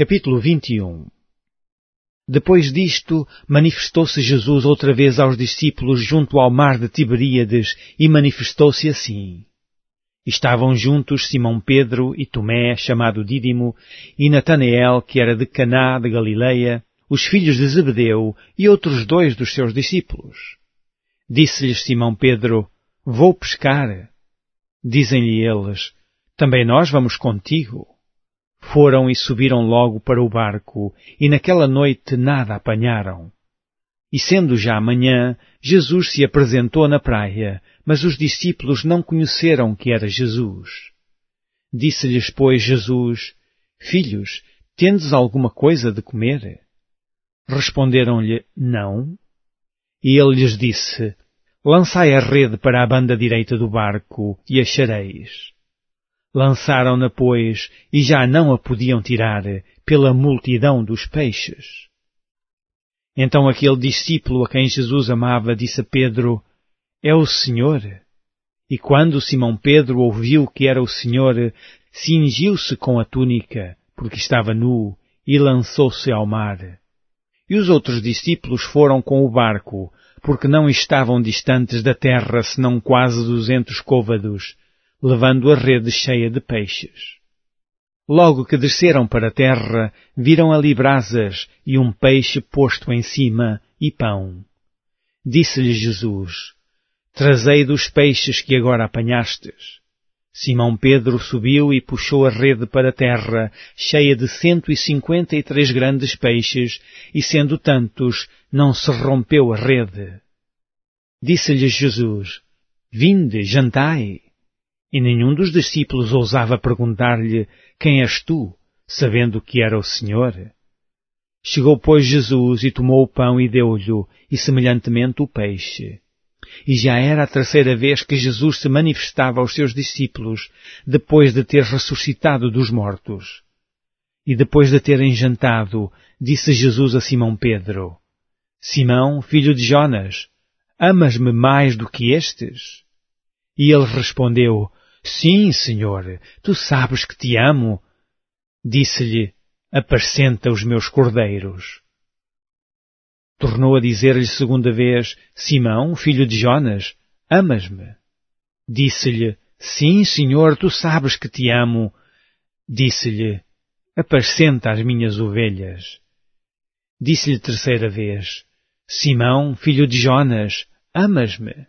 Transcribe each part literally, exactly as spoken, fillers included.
Capítulo vinte e um. Depois disto, manifestou-se Jesus outra vez aos discípulos junto ao mar de Tiberíades e manifestou-se assim. Estavam juntos Simão Pedro e Tomé, chamado Dídimo, e Natanael, que era de Caná de Galileia, os filhos de Zebedeu e outros dois dos seus discípulos. Disse-lhes Simão Pedro: Vou pescar. Dizem-lhe eles: Também nós vamos contigo. Foram e subiram logo para o barco, e naquela noite nada apanharam. E sendo já manhã, Jesus se apresentou na praia, mas os discípulos não conheceram que era Jesus. Disse-lhes, pois, Jesus: Filhos, tendes alguma coisa de comer? Responderam-lhe: Não. E ele lhes disse: Lançai a rede para a banda direita do barco, e achareis. Lançaram-na, pois, e já não a podiam tirar, pela multidão dos peixes. Então aquele discípulo a quem Jesus amava disse a Pedro: É o Senhor. E quando Simão Pedro ouviu que era o Senhor, cingiu-se com a túnica, porque estava nu, e lançou-se ao mar. E os outros discípulos foram com o barco, porque não estavam distantes da terra senão quase duzentos côvados, levando a rede cheia de peixes. Logo que desceram para a terra, viram ali brasas e um peixe posto em cima e pão. Disse-lhes Jesus: Trazei dos peixes que agora apanhastes. Simão Pedro subiu e puxou a rede para a terra, cheia de cento e cinquenta e três grandes peixes, e sendo tantos, não se rompeu a rede. Disse-lhes Jesus: Vinde, jantai. E nenhum dos discípulos ousava perguntar-lhe: Quem és tu? Sabendo que era o Senhor. Chegou, pois, Jesus e tomou o pão e deu-lhe, e semelhantemente o peixe. E já era a terceira vez que Jesus se manifestava aos seus discípulos, depois de ter ressuscitado dos mortos. E depois de terem jantado, disse Jesus a Simão Pedro: Simão, filho de Jonas, amas-me mais do que estes? E ele respondeu: Sim, Senhor, tu sabes que te amo. Disse-lhe: Apacenta os meus cordeiros. Tornou a dizer-lhe segunda vez: Simão, filho de Jonas, amas-me? Disse-lhe: Sim, Senhor, tu sabes que te amo. Disse-lhe: Apacenta as minhas ovelhas. Disse-lhe terceira vez: Simão, filho de Jonas, amas-me?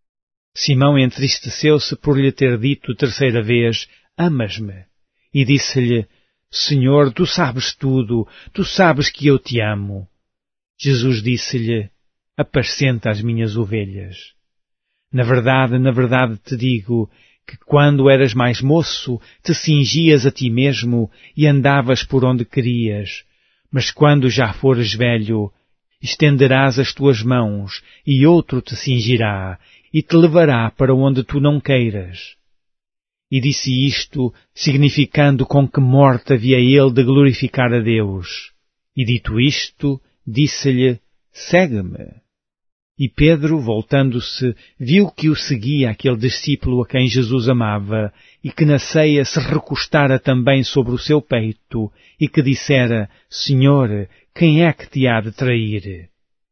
Simão entristeceu-se por lhe ter dito terceira vez: Amas-me? E disse-lhe: Senhor, tu sabes tudo, tu sabes que eu te amo. Jesus disse-lhe: Apacenta as minhas ovelhas. Na verdade, na verdade te digo, que quando eras mais moço, te cingias a ti mesmo e andavas por onde querias. Mas quando já fores velho, estenderás as tuas mãos, e outro te cingirá, e te levará para onde tu não queiras. E disse isto, significando com que morte havia ele de glorificar a Deus. E dito isto, disse-lhe: Segue-me. E Pedro, voltando-se, viu que o seguia aquele discípulo a quem Jesus amava, e que na ceia se recostara também sobre o seu peito, e que dissera: Senhor, quem é que te há de trair?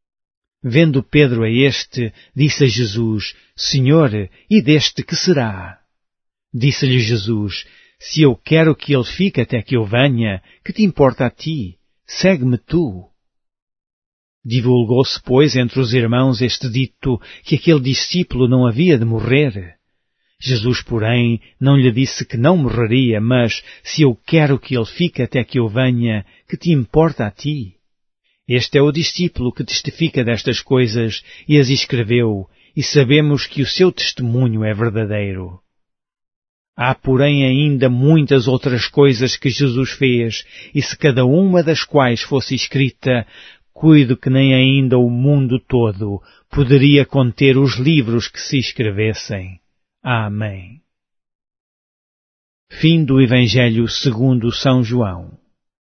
Vendo Pedro a este, disse a Jesus: Senhor, e deste que será? Disse-lhe Jesus: Se eu quero que ele fique até que eu venha, que te importa a ti? Segue-me tu. Divulgou-se, pois, entre os irmãos este dito, que aquele discípulo não havia de morrer. Jesus, porém, não lhe disse que não morreria, mas, se eu quero que ele fique até que eu venha, que te importa a ti? Este é o discípulo que testifica destas coisas e as escreveu, e sabemos que o seu testemunho é verdadeiro. Há, porém, ainda muitas outras coisas que Jesus fez, e se cada uma das quais fosse escrita, cuido que nem ainda o mundo todo poderia conter os livros que se escrevessem. Amém. Fim do Evangelho segundo São João.